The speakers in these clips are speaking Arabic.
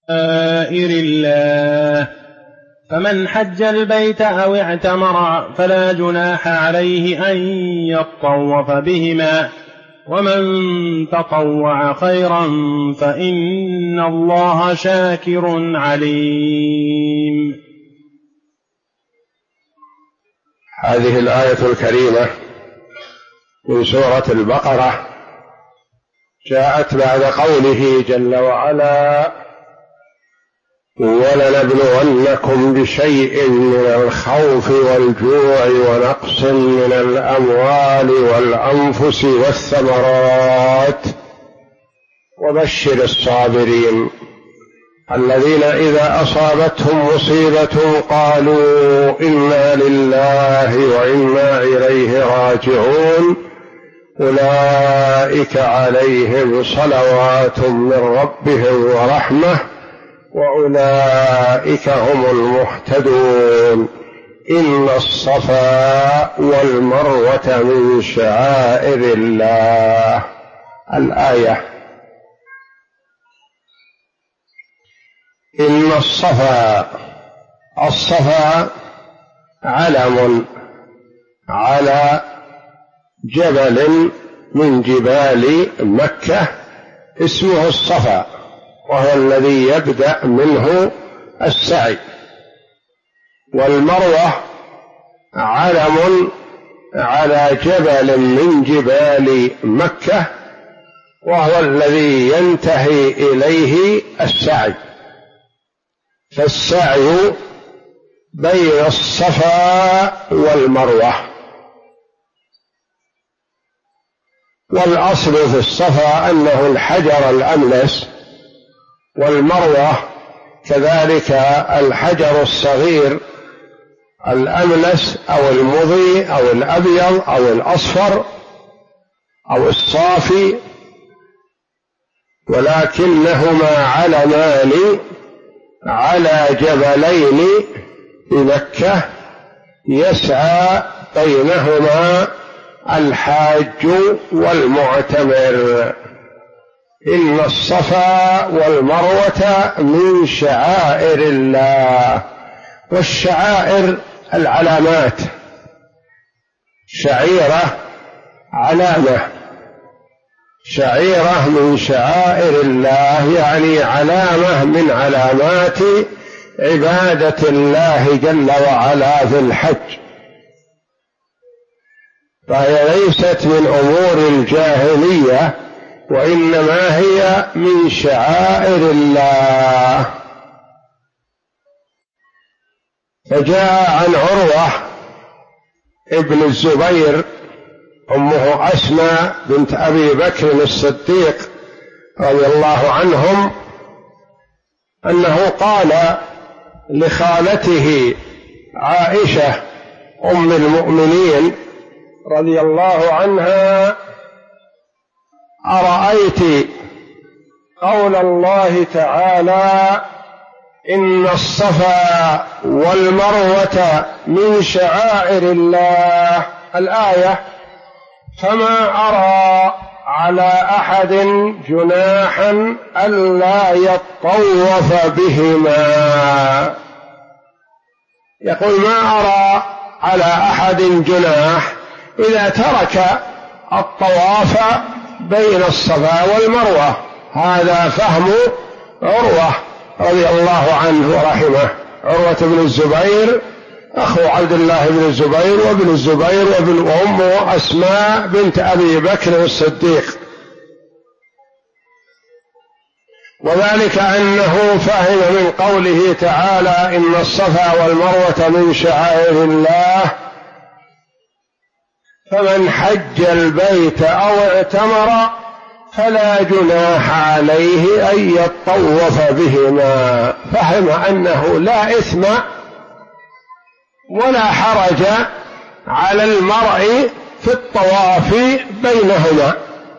شعائر الله، فمن حج البيت أو اعتمر فلا جناح عليه أن يطوف بهما، ومن تطوع خيرا فإن الله شاكر عليم. هذه الآية الكريمة من سورة البقرة جاءت بعد قوله جل وعلا: ولنبلونكم بشيء من الخوف والجوع ونقص من الأموال والأنفس والثمرات وبشر الصابرين الذين إذا أصابتهم مصيبة قالوا إنا لله وإنا إليه راجعون أولئك عليهم صلوات من ربهم ورحمة وأولئك هم المهتدون. إن الصفا والمروة من شعائر الله. الآية: إن الصفا علم على جبل من جبال مكة اسمه الصفا، وهو الذي يبدأ منه السعي. والمروة علم على جبل من جبال مكة، وهو الذي ينتهي إليه السعي. فالسعي بين الصفا والمروة. والأصل في الصفا أنه الحجر الأملس، والمروة كذلك الحجر الصغير الأملس أو المضي أو الأبيض أو الأصفر أو الصافي، ولكنهما علمان على جبلين بمكة يسعى بينهما الحاج والمعتمر. إن الصفا والمروة من شعائر الله. والشعائر العلامات، شعيرة علامة، شعيرة من شعائر الله يعني علامة من علامات عبادة الله جل وعلا في الحج، فهي ليست من أمور الجاهلية، وإنما هي من شعائر الله. فجاء عن عروة ابن الزبير أمه أسماء بنت أبي بكر الصديق رضي الله عنهم أنه قال لخالته عائشة أم المؤمنين رضي الله عنها: أرأيت قول الله تعالى: إن الصفا والمروة من شعائر الله، الآية: فما أرى على أحد جناحا ألا يطوف بهما. يقول: ما أرى على أحد جناح إذا ترك الطواف بين الصفا والمروة. هذا فهم عروة رضي الله عنه ورحمه، عروة بن الزبير أخو عبد الله بن الزبير وابن الزبير وأمه أسماء بنت أبي بكر الصديق. وذلك أنه فهم من قوله تعالى: إن الصفا والمروة من شعائر الله، فمن حج البيت أو اعتمر فلا جناح عليه أن يطوف بهما. فهم أنه لا إثم ولا حرج على المرء في الطواف بينهما،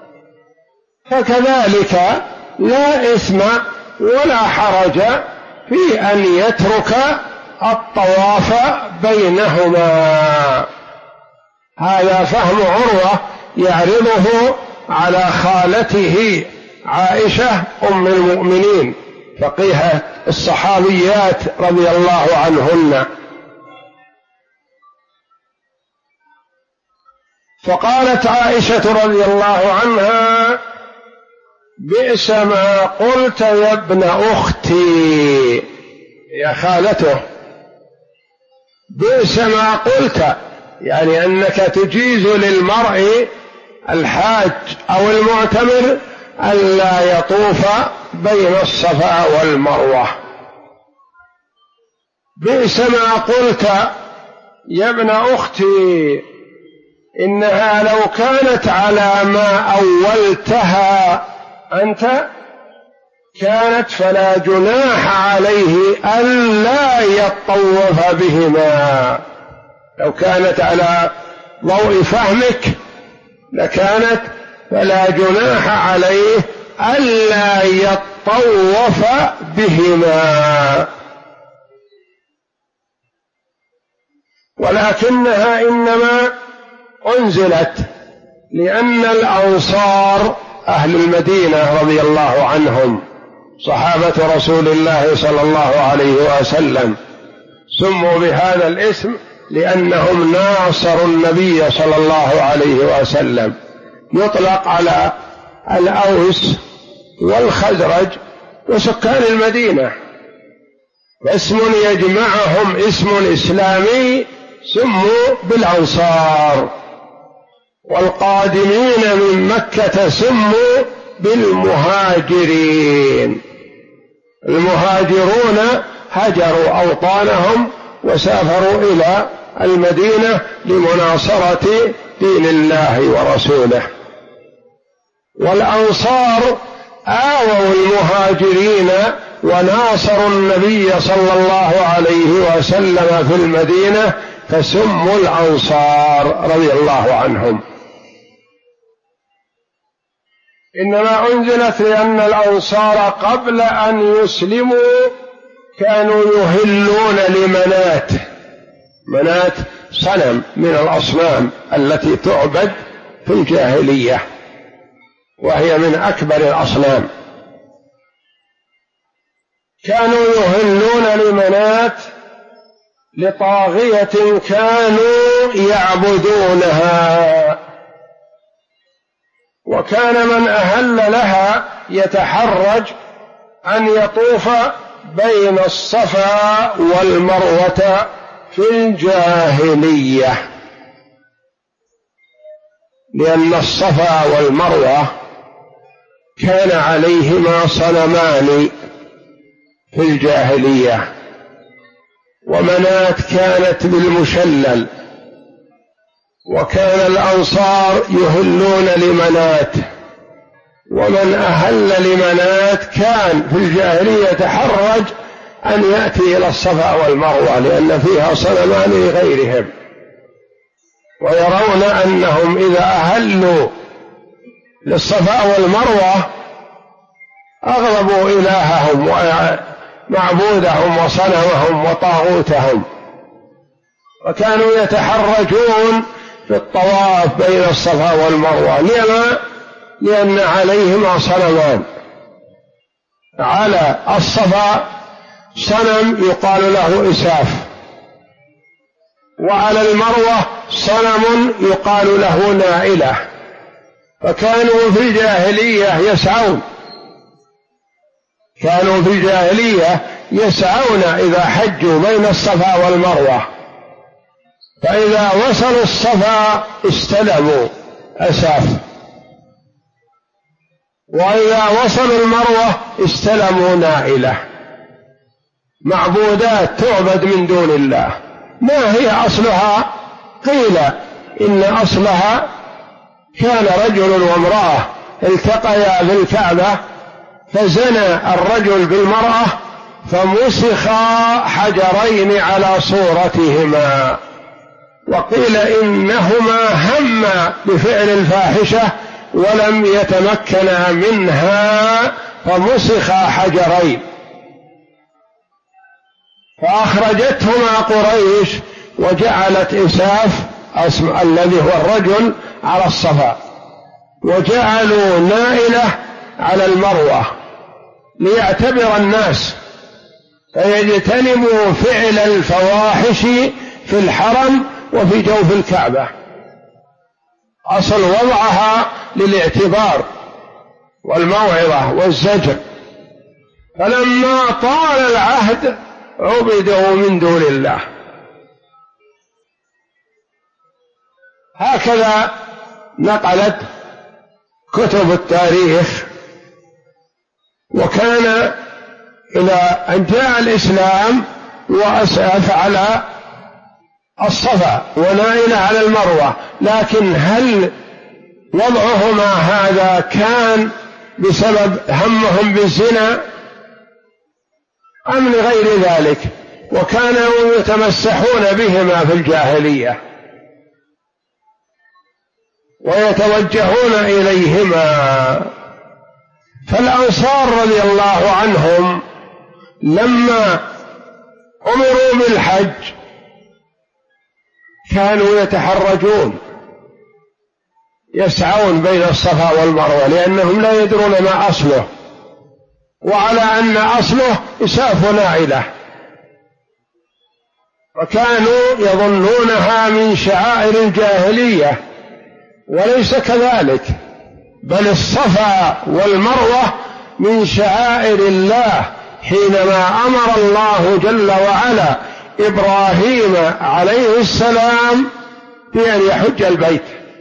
فكذلك لا إثم ولا حرج في أن يترك الطواف بينهما. هذا فهم عروة يعرضه على خالته عائشة أم المؤمنين فقيهة الصحابيات رضي الله عنهن. فقالت عائشة رضي الله عنها: بئس ما قلت يا ابن أختي، يا خالته، بئس ما قلت، يعني أنك تجيز للمرء الحاج أو المعتمر ألا يطوف بين الصفا والمروة. بئس ما قلت يا ابن أختي، إنها لو كانت على ما أولتها أنت كانت فلا جناح عليه ألا يطوف بهما. لو كانت على ضوء فهمك لكانت فلا جناح عليه ألا يطوف بهما، ولكنها إنما أنزلت لأن الأنصار أهل المدينة رضي الله عنهم صحابة رسول الله صلى الله عليه وسلم سموا بهذا الاسم لأنهم ناصروا النبي صلى الله عليه وسلم. يطلق على الأوس والخزرج وسكان المدينة، اسم يجمعهم اسم إسلامي سموا بالأنصار، والقادمين من مكة سموا بالمهاجرين. المهاجرون هجروا أوطانهم وسافروا إلى المدينة لمناصرة دين الله ورسوله، والأنصار آووا المهاجرين وناصروا النبي صلى الله عليه وسلم في المدينة فسموا الأنصار رضي الله عنهم. إنما أنزلت لأن الأنصار قبل أن يسلموا كانوا يهلون لمنات. منات صنم من الأصنام التي تعبد في الجاهلية، وهي من أكبر الأصنام. كانوا يهلون لمنات لطاغية كانوا يعبدونها، وكان من أهل لها يتحرج أن يطوف بين الصفا والمروة في الجاهلية، لأن الصفا والمروة كان عليهما صنمان في الجاهلية، ومنات كانت بالمشلل، وكان الأنصار يهلون لمنات، ومن أهل لمنات كان في الجاهلية يتحرج أن يأتي إلى الصفا والمروة لأن فيها صنمان لغيرهم، ويرون أنهم إذا أهلوا للصفا والمروة أغضبوا إلههم ومعبودهم وصنمهم وطاغوتهم، وكانوا يتحرجون في الطواف بين الصفا والمروة. لأن عليهما صنمان. على الصفا صنم يقال له إساف، وعلى المروة صنم يقال له نائلة، فكانوا في الجاهلية يسعون إذا حجوا بين الصفا والمروة، فإذا وصلوا الصفا استلموا أساف، وإذا وصلوا المروة استلموا نائلة، معبودات تعبد من دون الله. ما هي أصلها؟ قيل إن أصلها كان رجل وامرأة التقيا في الكعبة فزنى الرجل بالمرأة فمسخا حجرين على صورتهما، وقيل إنهما هما بفعل الفاحشة ولم يتمكنا منها فمسخا حجرين، فأخرجتهما قريش وجعلت إساف الذي هو الرجل على الصفا، وجعلوا نائلة على المروة، ليعتبر الناس فيجتنبوا فعل الفواحش في الحرم وفي جوف الكعبة. أصل وضعها للاعتبار والموعظة والزجر، فلما طال العهد عبدوا من دون الله. هكذا نقلت كتب التاريخ. وكان إلى أن جاء الإسلام وأسعف على الصفا ونائل على المروة، لكن هل وضعهما هذا كان بسبب همهم بالزنا أم لغير ذلك؟ وكانوا يتمسحون بهما في الجاهلية ويتوجهون إليهما. فالأنصار رضي الله عنهم لما أمروا بالحج كانوا يتحرجون يسعون بين الصفا والمروة لأنهم لا يدرون ما أصله، وعلى أن أصله إساف نائلة، وكانوا يظنونها من شعائر الجاهلية وليس كذلك، بل الصفا والمروة من شعائر الله، حينما أمر الله جل وعلا إبراهيم عليه السلام بأن يحج البيت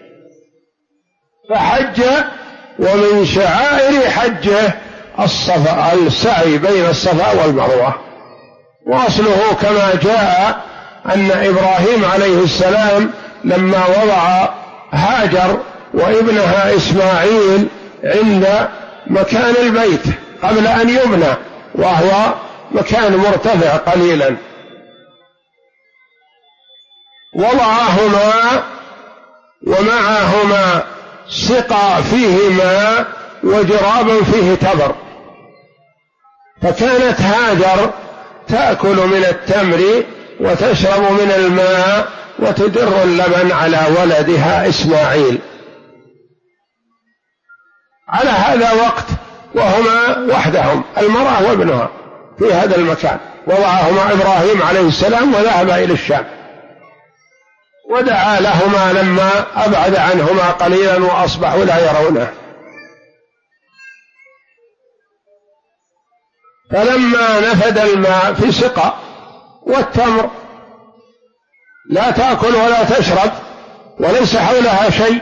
فحج، ومن شعائر حجه السعي بين الصفا والمروة. وأصله كما جاء أن إبراهيم عليه السلام لما وضع هاجر وابنها إسماعيل عند مكان البيت قبل أن يبنى، وهو مكان مرتفع قليلا، وضعهما ومعهما سقى فيه ماء وجراب فيه تمر، فكانت هاجر تأكل من التمر وتشرب من الماء وتدر اللبن على ولدها إسماعيل. على هذا وقت وهما وحدهم، المرأة وابنها في هذا المكان، وضعهما إبراهيم عليه السلام وذهب إلى الشام، ودعا لهما لما أبعد عنهما قليلا وأصبحوا لا يرونه. فلما نفد الماء في سقى والتمر لا تأكل ولا تشرب وليس حولها شيء،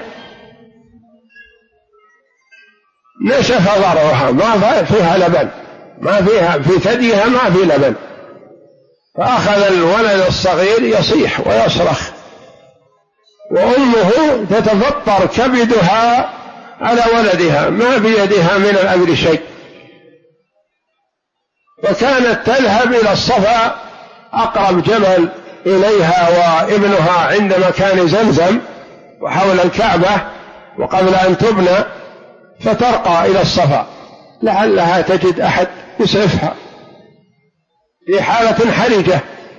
نشف ضرعها، ما فيها لبن، ما فيها في ثديها ما في لبن، فأخذ الولد الصغير يصيح ويصرخ، وأمه تتفطر كبدها على ولدها، ما بيدها من الأمر شيء، وكانت تذهب إلى الصفا أقرب جبل إليها وابنها عند مكان زمزم وحول الكعبة وقبل أن تبنى، فترقى إلى الصفا لعلها تجد أحد يسعفها في حالة حرجة،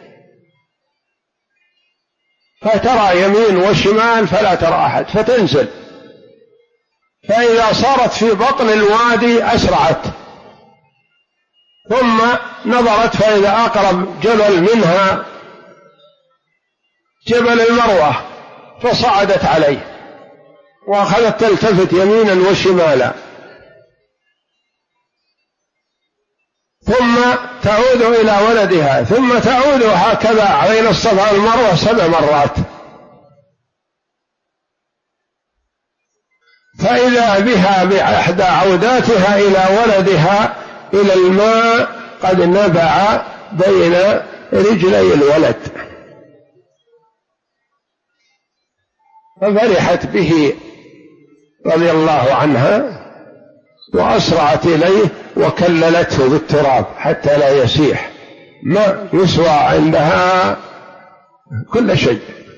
فترى يمين وشمال فلا ترى أحد، فتنزل، فإذا صارت في بطن الوادي أسرعت، ثم نظرت فإذا أقرب جبل منها جبل المروة، فصعدت عليه وأخذت تلتفت يمينا وشمالا، ثم تعود إلى ولدها، ثم تعود هكذا بين الصفا والمروة 7 مرات، فإذا بها بإحدى عوداتها إلى ولدها إلى الماء قد نبع بين رجلي الولد، ففرحت به رضي الله عنها وأسرعت إليه وكللته بالتراب حتى لا يسيح، ما يسوى عندها كل شيء،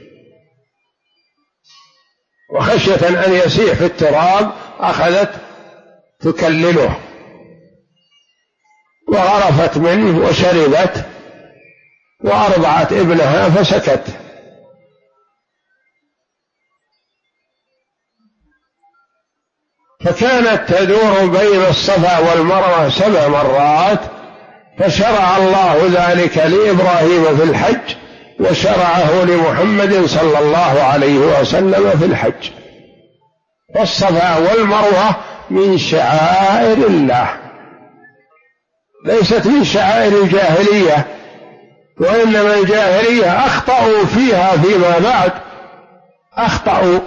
وخشية أن يسيح في التراب أخذت تكلله وغرفت منه وشربت وأرضعت ابنها فسكت. فكانت تدور بين الصفا والمروة 7 مرات، فشرع الله ذلك لإبراهيم في الحج، وشرعه لمحمد صلى الله عليه وسلم في الحج. فالصفا والمروة من شعائر الله، ليست من شعائر الجاهلية، وإنما الجاهلية أخطأوا فيها فيما بعد، أخطأوا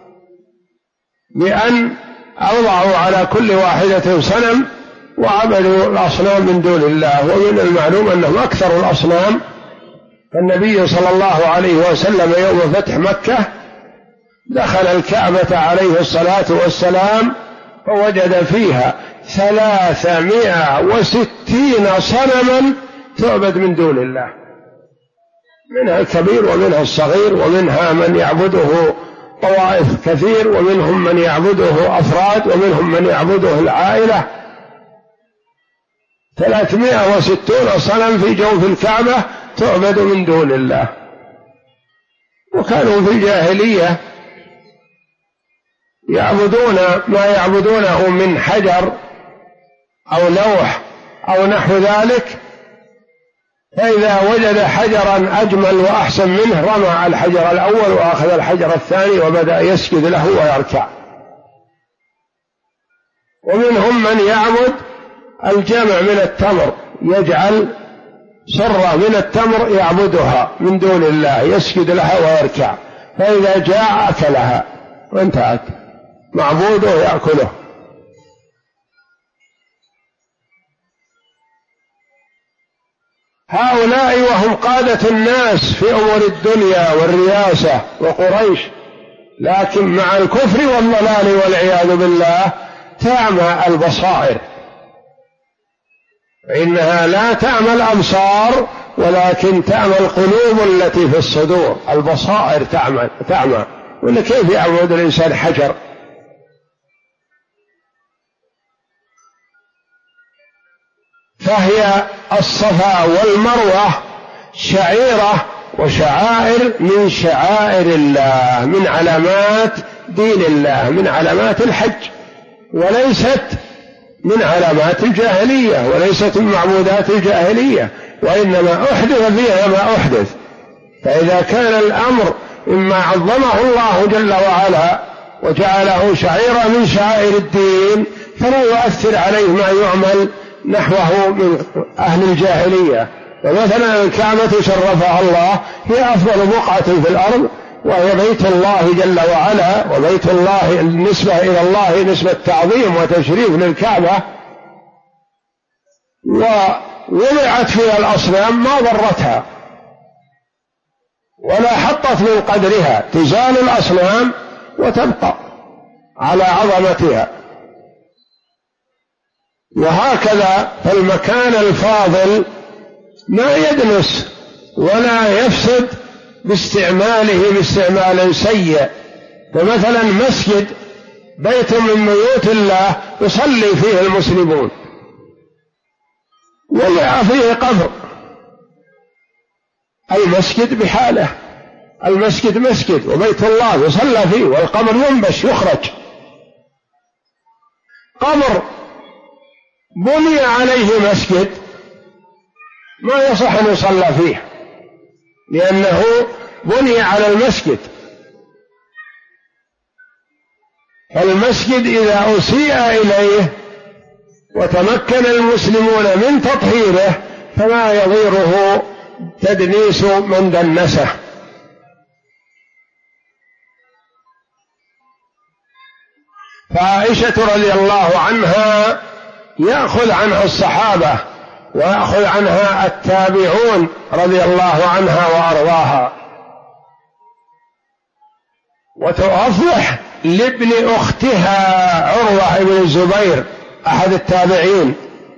بأن أوضعوا على كل واحدة صنم وعبدوا الأصنام من دون الله. ومن المعلوم أنهم أكثر الأصنام. فالنبي صلى الله عليه وسلم يوم فتح مكة دخل الكعبة عليه الصلاة والسلام فوجد فيها 360 صنما تعبد من دون الله، منها الكبير ومنها الصغير، ومنها من يعبده طوائف كثير، ومنهم من يعبده أفراد، ومنهم من يعبده العائلة. 360 صنم في جوف الكعبة تعبد من دون الله. وكانوا في الجاهلية يعبدون ما يعبدونه من حجر أو لوح أو نحو ذلك، فإذا وجد حجرا أجمل وأحسن منه رمى الحجر الأول وأخذ الحجر الثاني وبدأ يسجد له ويركع. ومنهم من يعبد الجمع من التمر، يجعل صرة من التمر يعبدها من دون الله، يسجد لها ويركع، فإذا جاء أكلها وانتهت، معبوده يأكله. هؤلاء وهم قادة الناس في أمور الدنيا والرياسة وقريش، لكن مع الكفر والضلال والعياذ بالله تعمى البصائر، فإنها لا تعمى الأبصار ولكن تعمى القلوب التي في الصدور. البصائر تعمى. ولا كيف يعبد الإنسان حجر؟ فهي الصفا والمروة شعيرة وشعائر من شعائر الله، من علامات دين الله، من علامات الحج، وليست من علامات الجاهلية، وليست من معبودات الجاهلية، وإنما أحدث فيها ما أحدث. فإذا كان الأمر مما عظمه الله جل وعلا وجعله شعيرة من شعائر الدين، فلا يؤثر عليه ما يعمل نحوه من أهل الجاهلية. ومثلا الكعبة شرفها الله، هي أفضل بقعة في الأرض، وهي بيت الله جل وعلا، وبيت الله النسبة إلى الله نسبة تعظيم وتشريف للكعبة، ووضعت فيها الأصنام ما ضرتها ولا حطت من قدرها، تزال الأصنام وتبقى على عظمتها. وهكذا فالمكان الفاضل ما يدنس ولا يفسد باستعماله باستعمال سيء. فمثلا مسجد بيت من بيوت الله يصلي فيه المسلمون، وضع فيه قبر، المسجد بحاله، المسجد مسجد وبيت الله يصلى فيه، والقبر ينبش يخرج. قبر بني عليه مسجد ما يصح أن يصلى فيه، لأنه بني على المسجد. فالمسجد إذا أسيء إليه وتمكن المسلمون من تطهيره فما يضيره تدنيس من دنسه. فعائشة رضي الله عنها يأخذ عنها الصحابة ويأخذ عنها التابعون رضي الله عنها وأرضاها، وتوضح لابن أختها عروة بن الزبير أحد التابعين،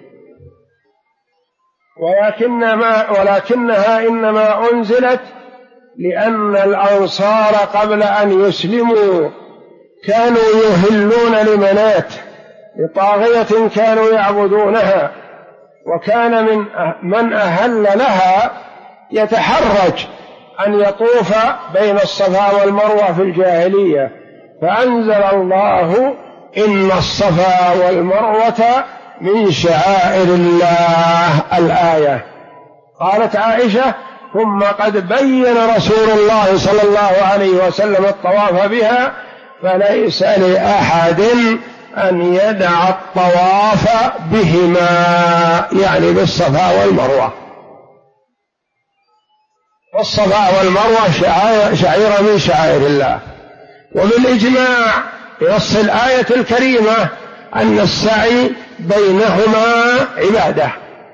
ولكنها إنما أنزلت لأن الأنصار قبل أن يسلموا كانوا يهلون لمنات لطاغية كانوا يعبدونها، وكان من أهل لها يتحرج أن يطوف بين الصفا والمروة في الجاهلية، فأنزل الله إن الصفا والمروة من شعائر الله الآية. قالت عائشة: ثم قد بين رسول الله صلى الله عليه وسلم الطواف بها، فليس لأحد أن يدع الطواف بهما، يعني بالصفا والمروة. والصفا والمروة شعيرة من شعائر الله، وبالإجماع بنص الآية الكريمة أن السعي بينهما عبادة.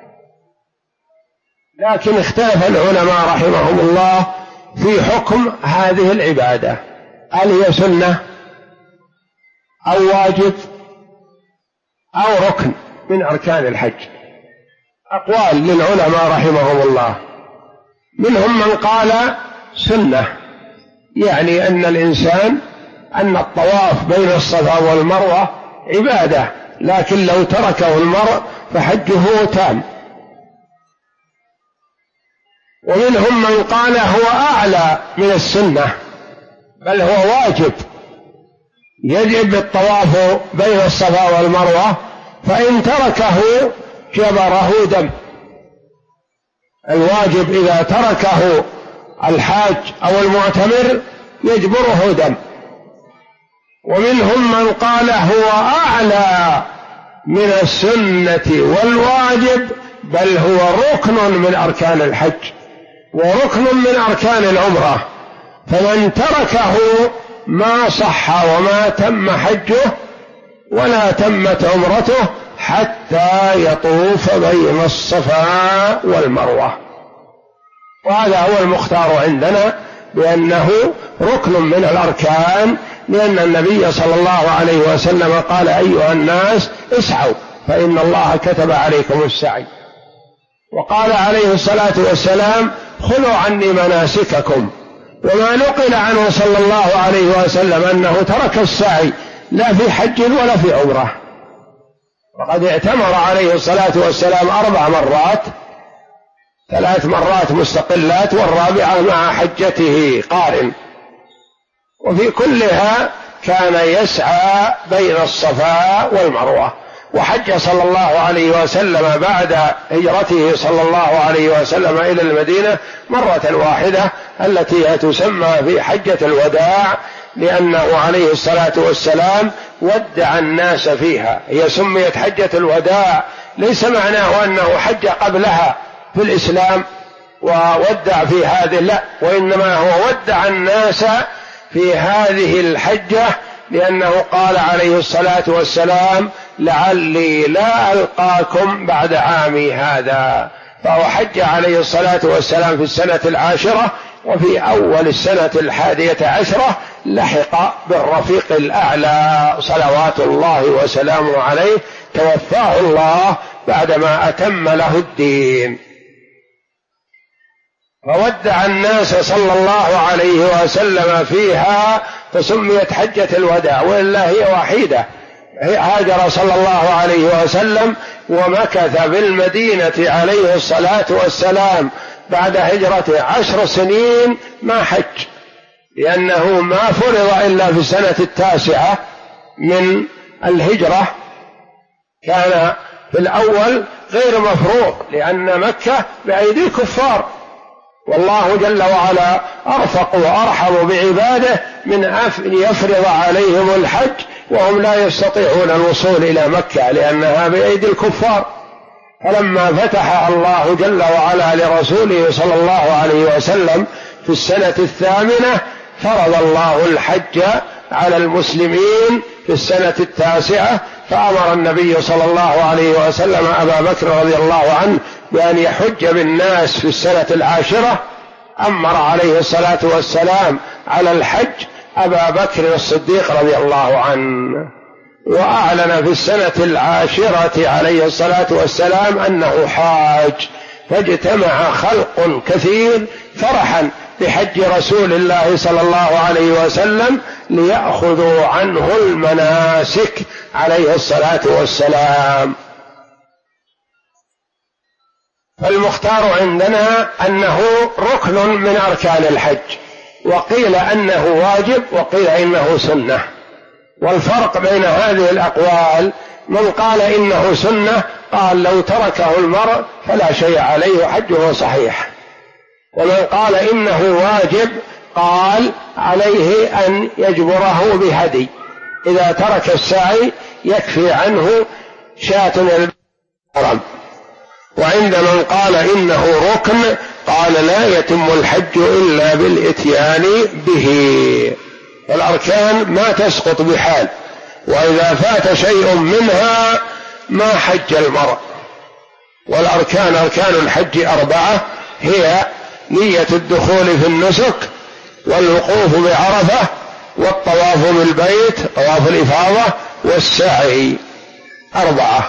لكن اختلف العلماء رحمهم الله في حكم هذه العبادة، هل هي سنة أو واجب أو ركن من أركان الحج؟ أقوال للعلماء رحمهم الله. منهم من قال سنة، يعني أن الطواف بين الصفا والمروة عبادة، لكن لو تركه المرء فحجه تام. ومنهم من قال هو أعلى من السنة، بل هو واجب، يجب الطواف بين الصفا والمروة، فإن تركه جبره دم. الواجب إذا تركه الحاج أو المعتمر يجبره دم. ومنهم من قال هو أعلى من السنة والواجب، بل هو ركن من أركان الحج وركن من أركان العمرة، فمن تركه ما صح وما تم حجه ولا تمت عمرته حتى يطوف بين الصفا والمروة. وهذا هو المختار عندنا، بأنه ركن من الأركان، لأن النبي صلى الله عليه وسلم قال: أيها الناس اسعوا فإن الله كتب عليكم السعي. وقال عليه الصلاة والسلام: خذوا عني مناسككم. وما نقل عنه صلى الله عليه وسلم أنه ترك السعي لا في حج ولا في عمرة، وقد اعتمر عليه الصلاة والسلام 4 مرات، 3 مرات مستقلات والرابعة مع حجته قارن، وفي كلها كان يسعى بين الصفا والمروة. وحج صلى الله عليه وسلم بعد هجرته صلى الله عليه وسلم إلى المدينة مرة واحدة، التي هي تسمى في حجة الوداع، لأنه عليه الصلاة والسلام ودع الناس فيها. هي سميت حجة الوداع ليس معناه أنه حج قبلها في الإسلام وودع في هذه، لا، وإنما هو ودع الناس في هذه الحجة، لأنه قال عليه الصلاة والسلام: لعلي لا ألقاكم بعد عامي هذا. فهو حج عليه الصلاة والسلام في السنة 10، وفي أول السنة 11 لحق بالرفيق الأعلى صلوات الله وسلامه عليه، توفاه الله بعدما أتم له الدين. فودع الناس صلى الله عليه وسلم فيها، فسميت حجة الوداع، وإلا هي وحيدة. هاجر صلى الله عليه وسلم ومكث بالمدينة عليه الصلاة والسلام بعد هجرته 10 سنين ما حج، لأنه ما فرض إلا في السنة 9 من الهجرة، كان في الأول غير مفروض، لأن مكة بأيدي الكفار، والله جل وعلا أرفق وأرحم بعباده من أن يفرض عليهم الحج وهم لا يستطيعون الوصول إلى مكة، لأنها بأيدي الكفار. فلما فتح الله جل وعلا لرسوله صلى الله عليه وسلم في السنة 8 فرض الله الحج على المسلمين في السنة 9، فأمر النبي صلى الله عليه وسلم أبا بكر رضي الله عنه بأن يحج بالناس في السنة 10. أمر عليه الصلاة والسلام على الحج أبا بكر الصديق رضي الله عنه، وأعلن في السنة 10 عليه الصلاة والسلام أنه حاج، فاجتمع خلق كثير فرحا بحج رسول الله صلى الله عليه وسلم ليأخذوا عنه المناسك عليه الصلاة والسلام. فالمختار عندنا أنه ركن من أركان الحج، وقيل أنه واجب، وقيل إنه سنة، والفرق بين هذه الأقوال: من قال إنه سنة قال لو تركه المرء فلا شيء عليه حجه صحيح، ومن قال إنه واجب قال عليه أن يجبره بهدي، إذا ترك السعي يكفي عنه شاة الحرم. وعند من قال إنه ركن قال لا يتم الحج إلا بالإتيان به، والأركان ما تسقط بحال، وإذا فات شيء منها ما حج المرء. والأركان أركان الحج 4: هي نية الدخول في النسك، والوقوف بعرفة، والطواف بالبيت طواف الإفاضة، والسعي. 4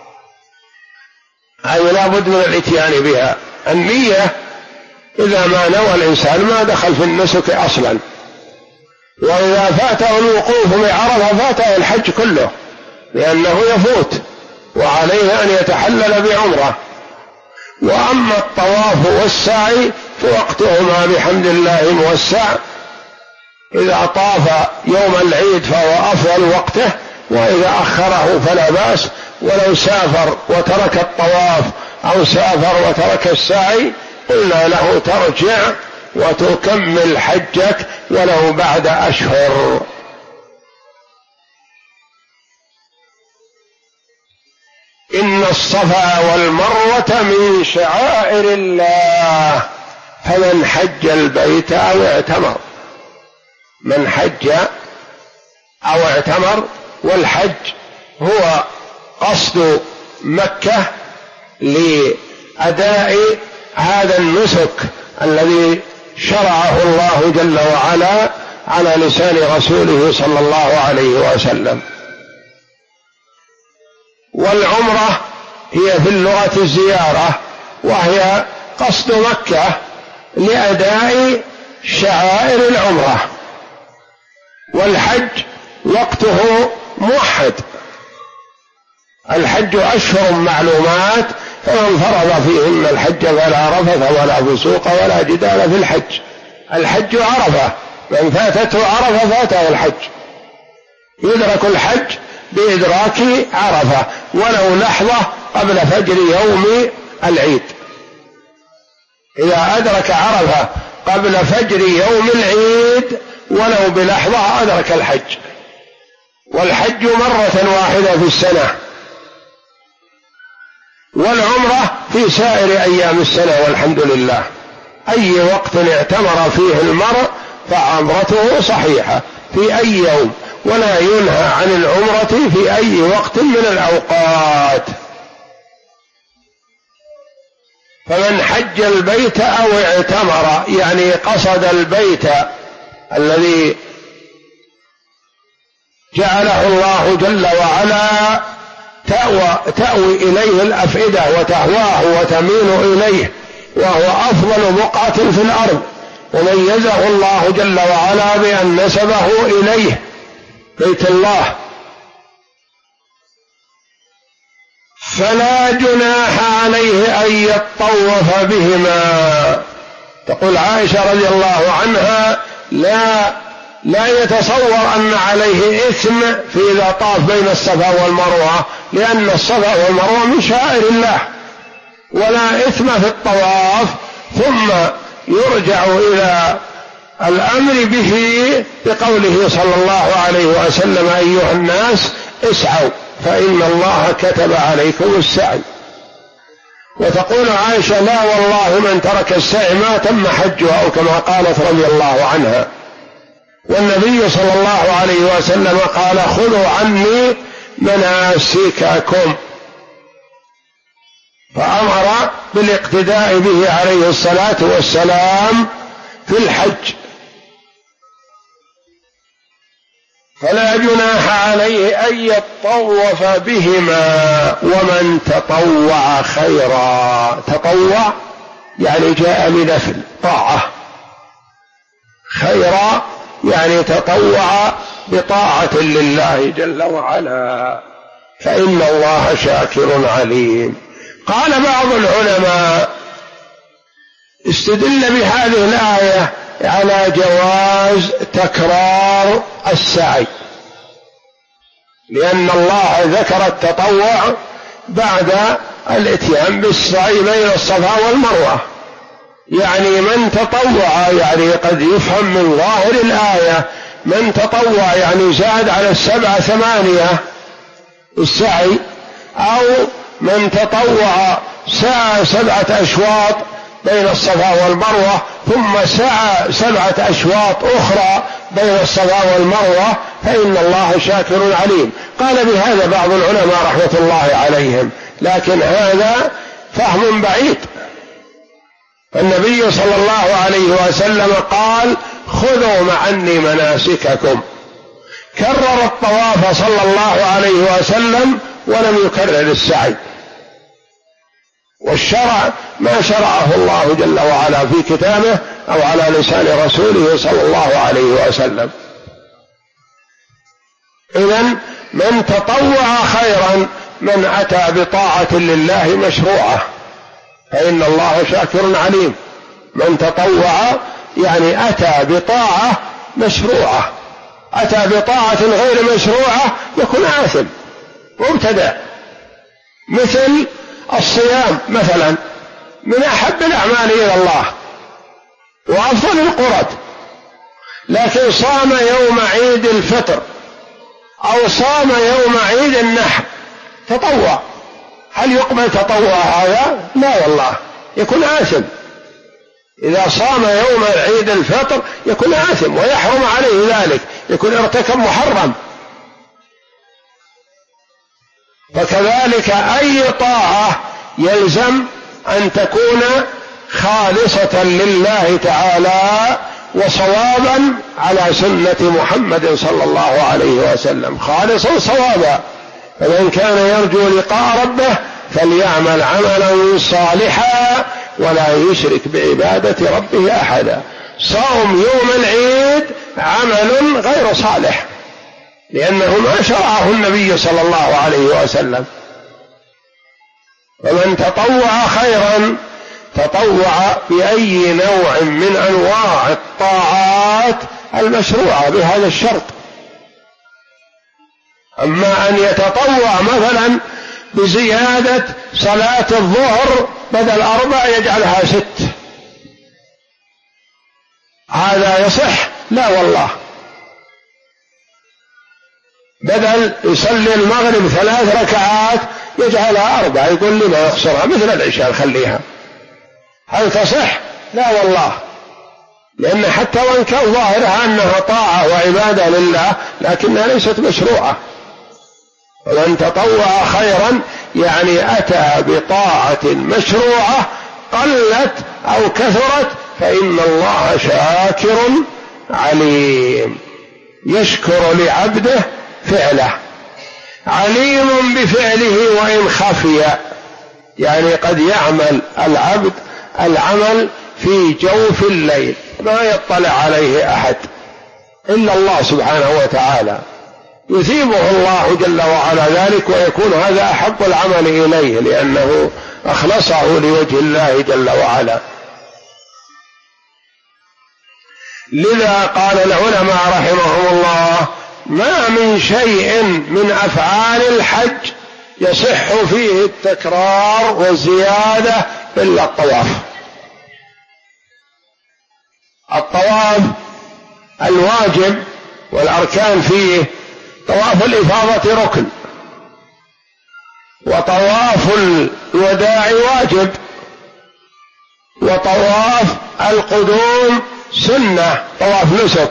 هذه لا بد من الاتيان بها. النية إذا ما نوى الإنسان ما دخل في النسك أصلا، وإذا فاته الوقوف بعرفة فاته الحج كله، لأنه يفوت وعليه أن يتحلل بعمرة. وأما الطواف والسعي فوقتهما بحمد الله موسع، إذا طاف يوم العيد فهو أفضل وقته، وإذا أخره فلا بأس. ولو سافر وترك الطواف أو سافر وترك السعي قلنا له ترجع وتكمل حجك ولو بعد أشهر. إن الصفا والمروة من شعائر الله فمن حج البيت أو اعتمر. من حج أو اعتمر، والحج هو قصد مكة لأداء هذا النسك الذي شرعه الله جل وعلا على لسان رسوله صلى الله عليه وسلم. والعمرة هي في اللغة الزيارة، وهي قصد مكة لأداء شعائر العمرة. والحج وقته موحد، الحج أشهر معلومات، فمن فرض فيهن الحج فلا رفث ولا فسوق ولا جدال في الحج. الحج عرفة، من فاتته عرفة فاته الحج، يدرك الحج بإدراك عرفة ولو لحظة قبل فجر يوم العيد. إذا أدرك عرفة قبل فجر يوم العيد ولو بلحظة أدرك الحج. والحج مرة واحدة في السنة، والعمرة في سائر أيام السنة والحمد لله. أي وقت اعتمر فيه المرء فعمرته صحيحة في أي يوم، ولا ينهى عن العمرة في أي وقت من الأوقات. فمن حج البيت أو اعتمر يعني قصد البيت الذي جعله الله جل وعلا تأوي إليه الأفئدة وتهواه وتميل إليه، وهو أفضل بقعة في الأرض، وميزه الله جل وعلا بأن نسبه إليه بيت الله. فلا جناح عليه أن يطوف بهما. تقول عائشة رضي الله عنها: لا يتصور أن عليه إثم في إذا طاف بين الصفا والمروة، لأن الصفا والمروة من شعائر الله، ولا إثم في الطواف. ثم يرجع إلى الأمر به بقوله صلى الله عليه وسلم: أيها الناس اسعوا فإن الله كتب عليكم السعي. وتقول عائشة: لا والله من ترك السعي ما تم حجه، أو كما قالت رضي الله عنها. والنبي صلى الله عليه وسلم قال: خذوا عني مناسككم، فأمر بالاقتداء به عليه الصلاة والسلام في الحج. فلا جناح عليه أن يطوف بهما، ومن تطوع خيرا. تطوع يعني جاء بنفل طاعة، خيرا يعني تطوع بطاعة لله جل وعلا، فإن الله شاكر عليم. قال بعض العلماء استدل بهذه الآية على جواز تكرار السعي، لأن الله ذكر التطوع بعد الاتيان بالسعي بين الصفا والمروة. يعني من تطوع، يعني قد يفهم من ظاهر الآية من تطوع يعني زاد على 7 8 السعي، أو من تطوع سعى 7 أشواط بين الصفا والمروة ثم سعى 7 أشواط أخرى بين الصفا والمروة فإن الله شاكر عليم. قال بهذا بعض العلماء رحمة الله عليهم، لكن هذا فهم بعيد. النبي صلى الله عليه وسلم قال: خذوا عني مناسككم. كرر الطواف صلى الله عليه وسلم ولم يكرر السعي، والشرع ما شرعه الله جل وعلا في كتابه أو على لسان رسوله صلى الله عليه وسلم. إذن من تطوع خيرا من أتى بطاعة لله مشروعة فإن الله شاكر عليم. من تطوع يعني أتى بطاعة مشروعة، أتى بطاعة غير مشروعة يكون آثم مبتدع. مثل الصيام مثلا من أحب الأعمال إلى الله وأفضل القرب، لكن صام يوم عيد الفطر أو صام يوم عيد النحر تطوع، هل يقبل تطوع هذا؟ لا والله، يكون آثم. إذا صام يوم عيد الفطر يكون آثم ويحرم عليه ذلك، يكون ارتكب محرم. فكذلك أي طاعة يلزم أن تكون خالصة لله تعالى وصوابا على سنة محمد صلى الله عليه وسلم، خالصا صوابا. فمن كان يرجو لقاء ربه فليعمل عملا صالحا ولا يشرك بعبادة ربه أحدا. صوم يوم العيد عمل غير صالح لأنه ما شرعه النبي صلى الله عليه وسلم. ومن تطوع خيرا تطوع بأي نوع من أنواع الطاعات المشروعة بهذا الشرط. أما أن يتطوع مثلا بزيادة صلاة الظهر بدل 4 يجعلها 6، هذا يصح؟ لا والله. بدل يصلي المغرب 3 ركعات يجعلها 4، يقول لي ما يخسرها مثل العشاء خليها، هل تصح؟ لا والله، لأن حتى وإن كان ظاهرها أنها طاعة وعبادة لله لكنها ليست مشروعة. ومن تطوع خيرا يعني أتى بطاعة مشروعة قلت أو كثرت فإن الله شاكر عليم، يشكر لعبده فعله، عليم بفعله وإن خفي. يعني قد يعمل العبد العمل في جوف الليل ما يطلع عليه أحد إلا الله سبحانه وتعالى، يثيبه الله جل وعلا ذلك ويكون هذا أحب العمل إليه لأنه أخلصه لوجه الله جل وعلا. لذا قال العلماء رحمهم الله: ما من شيء من أفعال الحج يصح فيه التكرار والزيادة إلا الطواف. الطواف الواجب والأركان فيه طواف الإفاضة ركن، وطواف الوداع واجب، وطواف القدوم سنة طواف نسك،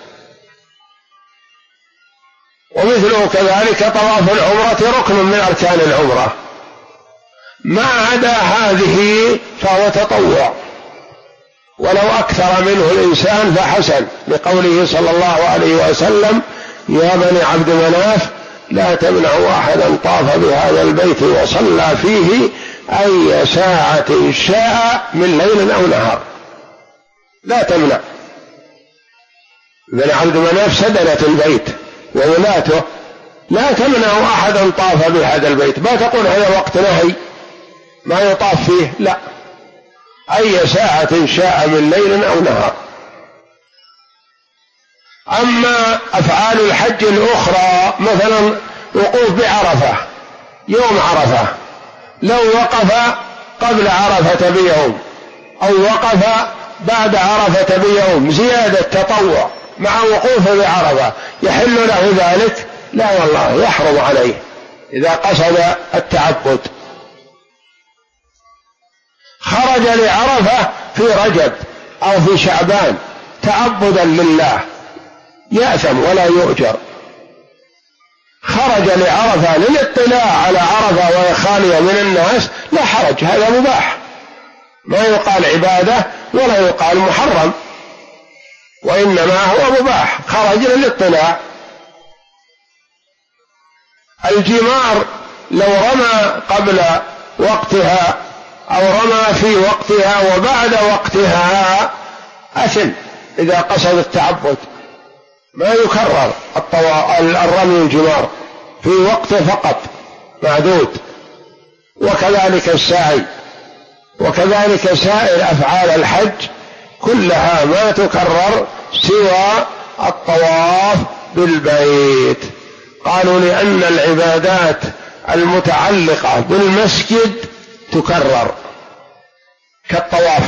ومثله كذلك طواف العمرة ركن من أركان العمرة. ما عدا هذه فهو تطوع، ولو أكثر منه الإنسان فحسن، لقوله صلى الله عليه وسلم: يا بني عبد مناف لا تمنعوا أحدا طاف بهذا البيت وصلى فيه أي ساعة شاء من ليل أو نهار. لا تمنع. بني عبد مناف سدنة البيت وولاته، لا تمنعوا أحدا طاف بهذا البيت. ما تقول هذا وقت نهي ما يطاف فيه، لا، أي ساعة شاء من ليل أو نهار. أما أفعال الحج الأخرى مثلا وقوف بعرفة يوم عرفة، لو وقف قبل عرفة بيوم أو وقف بعد عرفة بيوم زيادة تطوع مع وقوفه بعرفة، يحل له ذلك؟ لا والله، يحرم عليه إذا قصد التعبد. خرج لعرفة في رجب أو في شعبان تعبدا لله يأثم ولا يؤجر. خرج لعرفة للاطلاع على عرفة وهي خالية من الناس لا حرج، هذا مباح، ما يقال عبادة ولا يقال محرم، وإنما هو مباح، خرج للاطلاع. الجمار لو رمى قبل وقتها أو رمى في وقتها وبعد وقتها أثم إذا قصد التعبد، ما يكرر الرمي الجمار في وقته فقط معدود. وكذلك السعي، وكذلك سائر أفعال الحج كلها ما تكرر سوى الطواف بالبيت. قالوا لأن العبادات المتعلقة بالمسجد تكرر كالطواف،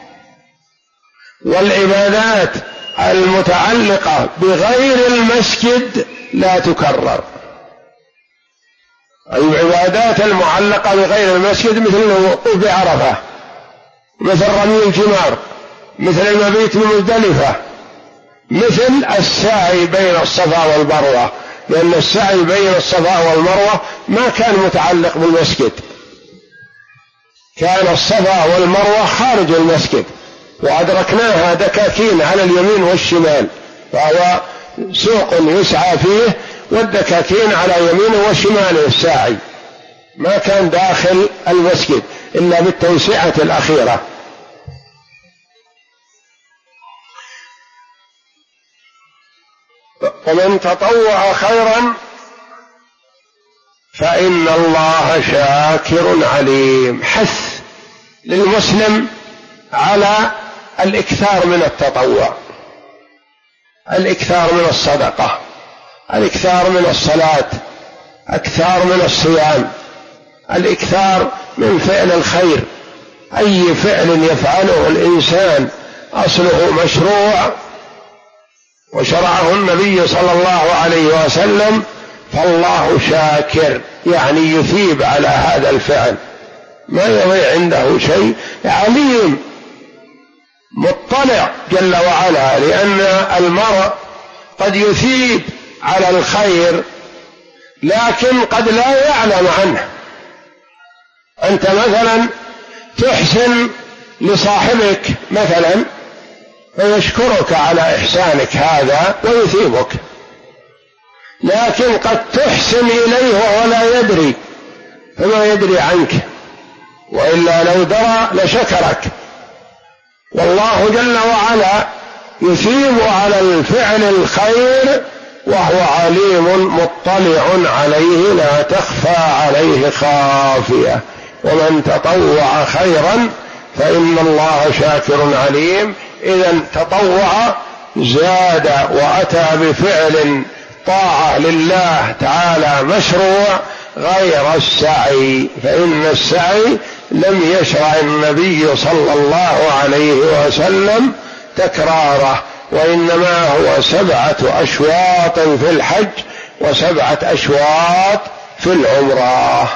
والعبادات المتعلقة بغير المسجد لا تكرر. العبادات المعلقة بغير المسجد مثل الوقوف بعرفة، مثل رمي الجمار، مثل المبيت بمزدلفة، مثل السعي بين الصفا والمروة، لأن السعي بين الصفا والمروة ما كان متعلق بالمسجد، كان الصفا والمروة خارج المسجد، وأدركناها دكاكين على اليمين والشمال، فهو سوق يسعى فيه والدكاكين على يمينه وشماله الساعي، ما كان داخل المسجد إلا بالتوسعة الأخيرة. ومن تطوع خيرا فإن الله شاكر عليم. حث للمسلم على الإكثار من التطوع، الإكثار من الصدقة، الإكثار من الصلاة، الإكثار من الصيام، الإكثار من فعل الخير. أي فعل يفعله الإنسان أصله مشروع وشرعه النبي صلى الله عليه وسلم فالله شاكر، يعني يثيب على هذا الفعل، ما يضيع عنده شيء. عليم مطلع جل وعلا، لأن المرء قد يثيب على الخير لكن قد لا يعلم عنه. أنت مثلا تحسن لصاحبك مثلا فيشكرك على إحسانك هذا ويثيبك، لكن قد تحسن إليه وهو لا يدري فما يدري عنك، وإلا لو درى لشكرك. والله جل وعلا يثيب على الفعل الخير وهو عليم مطلع عليه لا تخفى عليه خافية. ومن تطوع خيرا فإن الله شاكر عليم. إذن تطوع زاد وأتى بفعل طاعة لله تعالى مشروع غير السعي، فإن السعي لم يشرع النبي صلى الله عليه وسلم تكراره، وإنما هو 7 أشواط في الحج و7 أشواط في العمرة.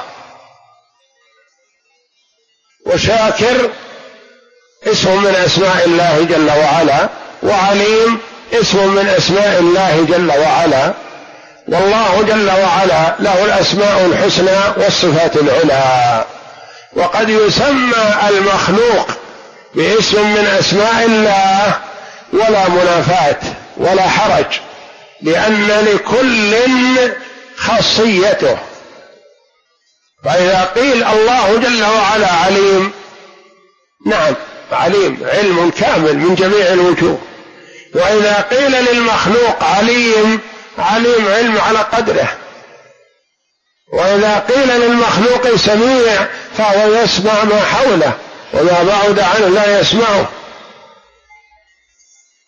وشاكر اسم من أسماء الله جل وعلا، وعليم اسم من أسماء الله جل وعلا، والله جل وعلا له الأسماء الحسنى والصفات العلى. وقد يسمى المخلوق باسم من أسماء الله ولا منافاة ولا حرج، لأن لكل خاصيته. فإذا قيل الله جل وعلا عليم، نعم عليم، علم كامل من جميع الوجوه. وإذا قيل للمخلوق عليم، عليم علم على قدره. وإذا قيل للمخلوق سميع فهو يسمع ما حوله، وما بعد عنه لا يسمعه.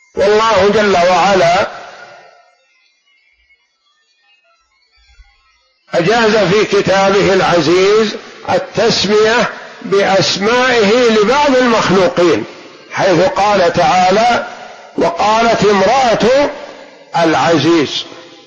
والله جل وعلا أجاز في كتابه العزيز التسمية بأسمائه لبعض المخلوقين، حيث قال تعالى: وقالت امرأة العزيز.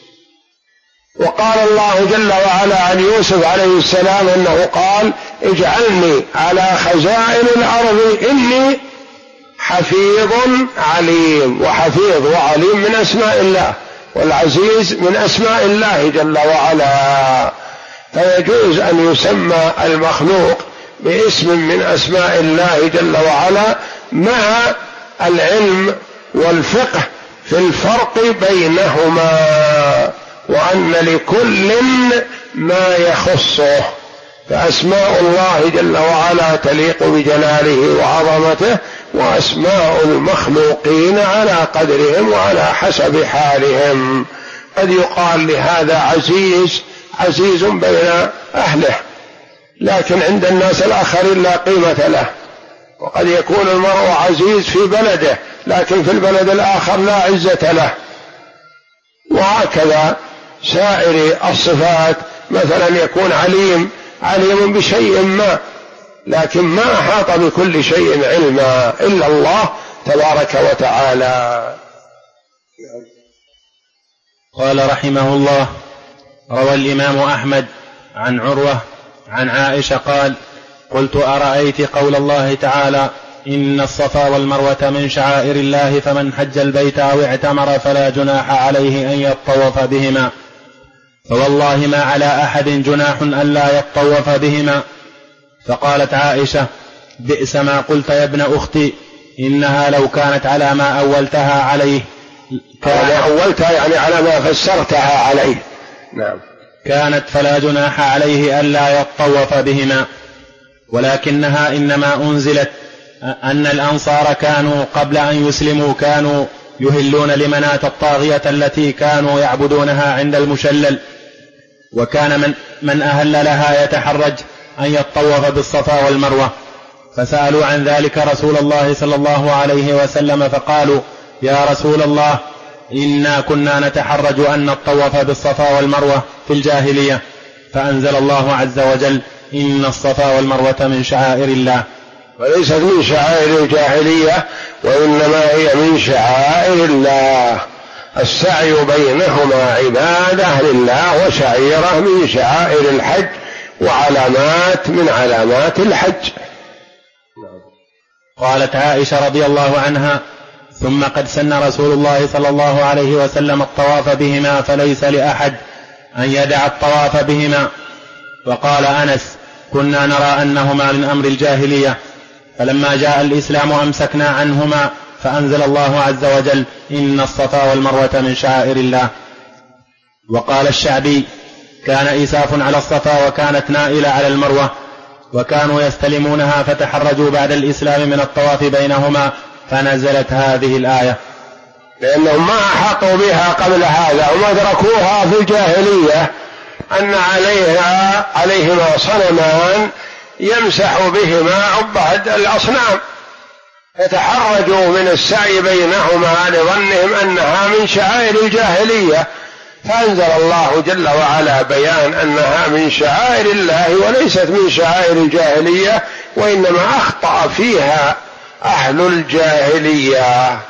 وقال الله جل وعلا عن يوسف عليه السلام أنه قال: اجعلني على خزائن الأرض إني حفيظ عليم. وحفيظ وعليم من أسماء الله، والعزيز من أسماء الله جل وعلا، فيجوز أن يسمى المخلوق باسم من أسماء الله جل وعلا مع العلم والفقه في الفرق بينهما، وأن لكل ما يخصه. فأسماء الله جل وعلا تليق بجلاله وعظمته، وأسماء المخلوقين على قدرهم وعلى حسب حالهم. قد يقال لهذا عزيز، عزيز بين أهله، لكن عند الناس الآخرين لا قيمة له. وقد يكون المرء عزيز في بلده، لكن في البلد الآخر لا عزة له. وهكذا سائر الصفات، مثلا يكون عليم بشيء ما، لكن ما أحاط بكل شيء علما إلا الله تبارك وتعالى. قال رحمه الله: روى الإمام أحمد عن عروة عن عائشة قال: قلت: أرأيت قول الله تعالى: إن الصفا والمروة من شعائر الله، فمن حج البيت أو اعتمر فلا جناح عليه أن يطوف بهما. فوالله ما على أحد جناح ألا يطوف بهما. فقالت عائشة: بئس ما قلت يا ابن أختي، إنها لو كانت على ما أولتها عليه، أولتها يعني على ما فسرتها عليه، نعم، كانت فلا جناح عليه ألا يطوف بهما. ولكنها إنما أنزلت أن الأنصار كانوا قبل أن يسلموا كانوا يهلون لمناة الطاغية التي كانوا يعبدونها عند المشلل، وكان من أهل لها يتحرج أن يطوف بالصفا والمروة. فسألوا عن ذلك رسول الله صلى الله عليه وسلم فقالوا: يا رسول الله، إنا كنا نتحرج أن نطوف بالصفا والمروة في الجاهلية. فأنزل الله عز وجل: إن الصفا والمروة من شعائر الله. وليست من شعائر الجاهلية، وإنما هي من شعائر الله. السعي بينهما عبادة لله، وشعيرة من شعائر الحج، وعلامات من علامات الحج. قالت عائشة رضي الله عنها: ثم قد سن رسول الله صلى الله عليه وسلم الطواف بهما، فليس لأحد أن يدع الطواف بهما. وقال أنس: كنا نرى أنهما من أمر الجاهلية، فلما جاء الإسلام أمسكنا عنهما، فأنزل الله عز وجل: إن الصفا والمروة من شعائر الله. وقال الشعبي: كان إساف على الصفا وكانت نائلة على المروة، وكانوا يستلمونها فتحرجوا بعد الإسلام من الطواف بينهما، فنزلت هذه الآية. لأنهم ما أحاطوا بها قبل هذا، وما تركوها في الجاهلية، أن عليهما صنمان يمسح بهما عباد الأصنام، فتحرجوا من السعي بينهما لظنهم أنها من شعائر الجاهلية، فأنزل الله جل وعلا بيان أنها من شعائر الله وليست من شعائر الجاهلية، وإنما أخطأ فيها أهل الجاهلية.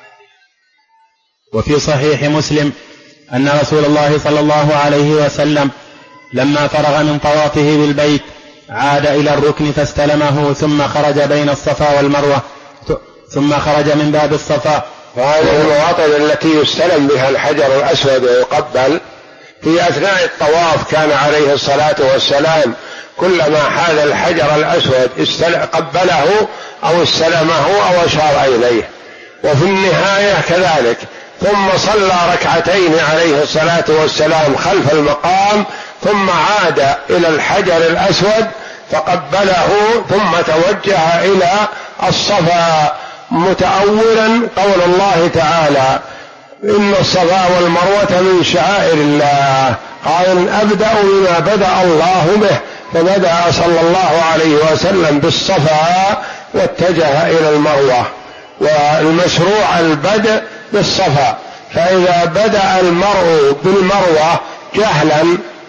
وفي صحيح مسلم أن رسول الله صلى الله عليه وسلم لما فرغ من طوافه بالبيت عاد إلى الركن فاستلمه، ثم خرج بين الصفا والمروة، ثم خرج من باب الصفا. وهذه المواطن التي يستلم بها الحجر الأسود ويقبل في أثناء الطواف، كان عليه الصلاة والسلام كلما حاز الحجر الأسود قبله أو استلمه أو أشار إليه، وفي النهاية كذلك. ثم صلى ركعتين عليه الصلاة والسلام خلف المقام، ثم عاد إلى الحجر الأسود فقبله، ثم توجه إلى الصفا متأولا قول الله تعالى: إن الصفا والمروة من شعائر الله. قال: أبدأ بما بدأ الله به، فبدأ صلى الله عليه وسلم بالصفا واتجه إلى المروة، والمشروع البدء بالصفا. فإذا بدأ المرء بالمروة جهلا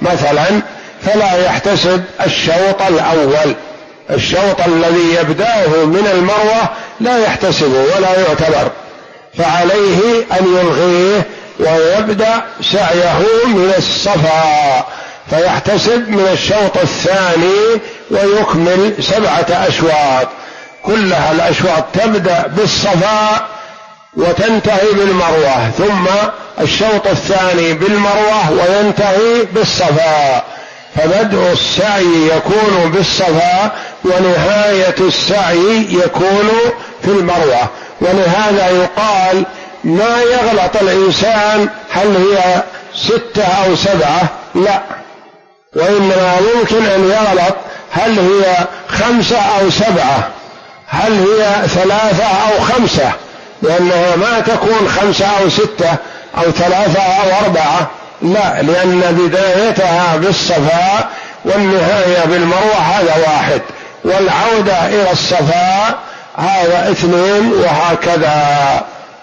مثلا فلا يحتسب الشوط الأول، الشوط الذي يبدأه من المروة لا يحتسبه ولا يعتبر، فعليه أن يلغيه ويبدأ سعيه من الصفا، فيحتسب من الشوط الثاني ويكمل 7 أشواط، كلها الأشواط تبدأ بالصفا وتنتهي بالمروة، ثم الشوط الثاني بالمروة وينتهي بالصفا، فبدء السعي يكون بالصفا ونهاية السعي يكون في المروة. ولهذا يقال ما يغلط الإنسان هل هي 6 أو 7، لا، وإنما ممكن أن يغلط هل هي 5 أو 7، هل هي 3 أو 5، لأنها ما تكون 5 أو 6 أو 3 أو 4، لا، لأن بدايتها بالصفا والنهاية بالمروة هذا واحد، والعودة إلى الصفا هذا 2، وهكذا.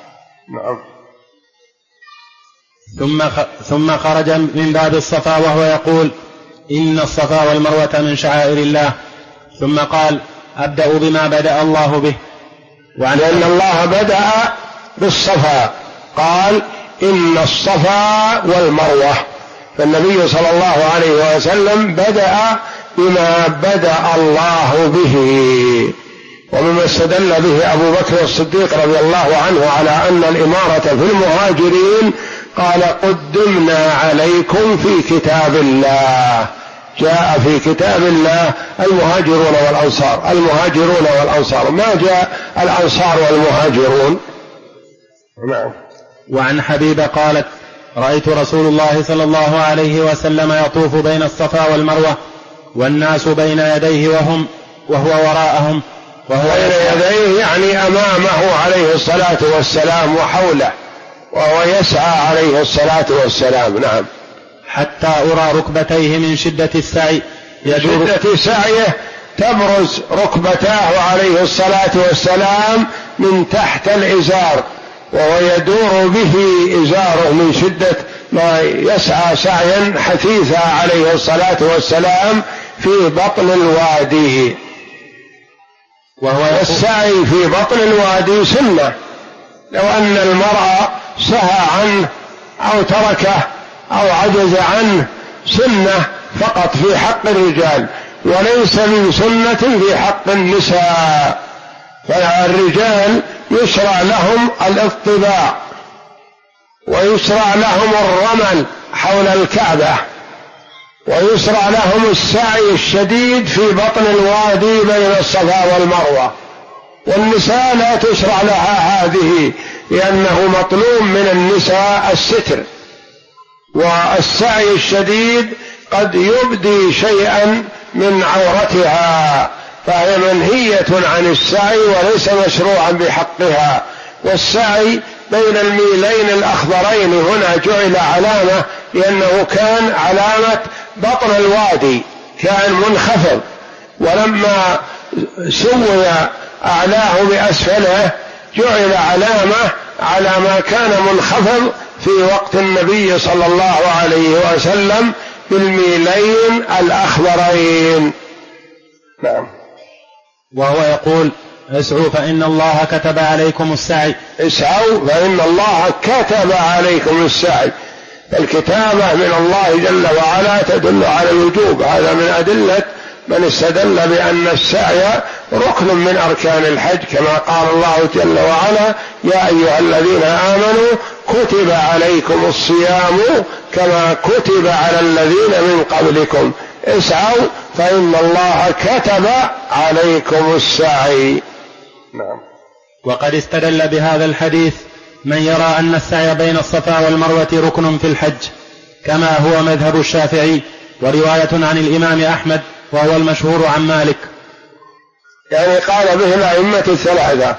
ثم خرج من باب الصفا وهو يقول إن الصفا والمروة من شعائر الله، ثم قال أبدأ بما بدأ الله به، لأن الله بدأ بالصفا، قال إن الصفا والمروة، فالنبي صلى الله عليه وسلم بدأ بما بدأ الله به. ومما استدل به أبو بكر الصديق رضي الله عنه على أن الإمارة في المهاجرين قال قدمنا عليكم في كتاب الله، جاء في كتاب الله المهاجرون والأنصار، المهاجرون والأنصار، ما جاء الأنصار والمهاجرون. نعم. وعن حبيبة قالت رأيت رسول الله صلى الله عليه وسلم يطوف بين الصفا والمروة والناس بين يديه وهو وراءهم، وهو بين يديه يعني أمامه عليه الصلاة والسلام وحوله، وهو يسعى عليه الصلاة والسلام. نعم. حتى أرى ركبتيه من شدة السعي، شدة سعيه تبرز ركبتاه عليه الصلاة والسلام من تحت الإزار، وهو يدور به إزاره من شدة ما يسعى سعيا حثيثا عليه الصلاة والسلام في بطن الوادي. والسعي في بطن الوادي سنة، لو أن المرء سهى عنه أو تركه أو عجز عنه سنة فقط في حق الرجال، وليس من سنة في حق النساء. فالرجال يشرع لهم الاطباع ويشرع لهم الرمل حول الكعبة ويشرع لهم السعي الشديد في بطن الوادي بين الصفا والمروة، والنساء لا تشرع لها هذه، لأنه مطلوب من النساء الستر، والسعي الشديد قد يبدي شيئا من عورتها، فهي منهية عن السعي وليس مشروعا بحقها. والسعي بين الميلين الأخضرين هنا جعل علامة، لأنه كان علامة بطن الوادي كان منخفض، ولما سوي أعلاه بأسفله جعل علامة على ما كان منخفض في وقت النبي صلى الله عليه وسلم بالميلين الأخضرين. نعم. وهو يقول اسعوا فإن الله كتب عليكم السعي، اسعوا فإن الله كتب عليكم السعي، فالكتابة من الله جل وعلا تدل على الوجوب، هذا من أدلة من استدل بأن السعي ركن من أركان الحج، كما قال الله جل وعلا يا أيها الذين آمنوا كتب عليكم الصيام كما كتب على الذين من قبلكم اسعوا فإن الله كتب عليكم السعي. نعم. وقد استدل بهذا الحديث من يرى أن السعي بين الصفا والمروة ركن في الحج، كما هو مذهب الشافعي ورواية عن الإمام أحمد وهو المشهور عن مالك، يعني قال به الأئمة الثلاثة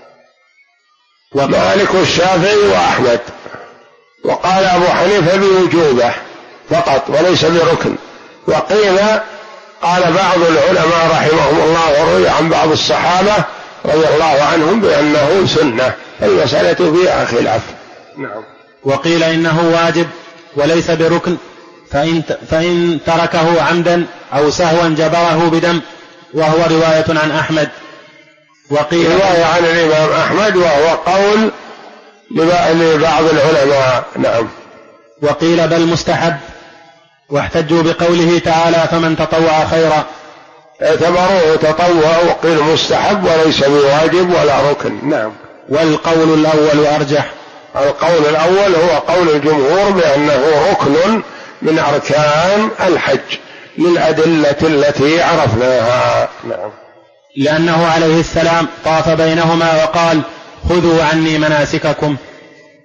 ومالك والشافعي وأحمد، وقال أبو حنيفة بوجوبه فقط وليس بركن. وقيل قال بعض العلماء رحمهم الله وروي عن بعض الصحابة رضي الله عنهم بأنه سنة، المسألة فيها خلاف. نعم. وقيل إنه واجب وليس بركن، فإن تركه عمدا أو سهوا جبره بدم، وهو رواية عن أحمد. وقيل رواية عن الإمام أحمد وهو قول لبعض العلماء. نعم. وقيل بل مستحب، واحتجوا بقوله تعالى فمن تطوع خيرا، اعتبروه تطوع، وقيل مستحب وليس بواجب ولا ركن. نعم. والقول الأول أرجح. القول الأول هو قول الجمهور بأنه ركن من أركان الحج للأدلة التي عرفناها. نعم. لأنه عليه السلام طاف بينهما وقال خذوا عني مناسككم.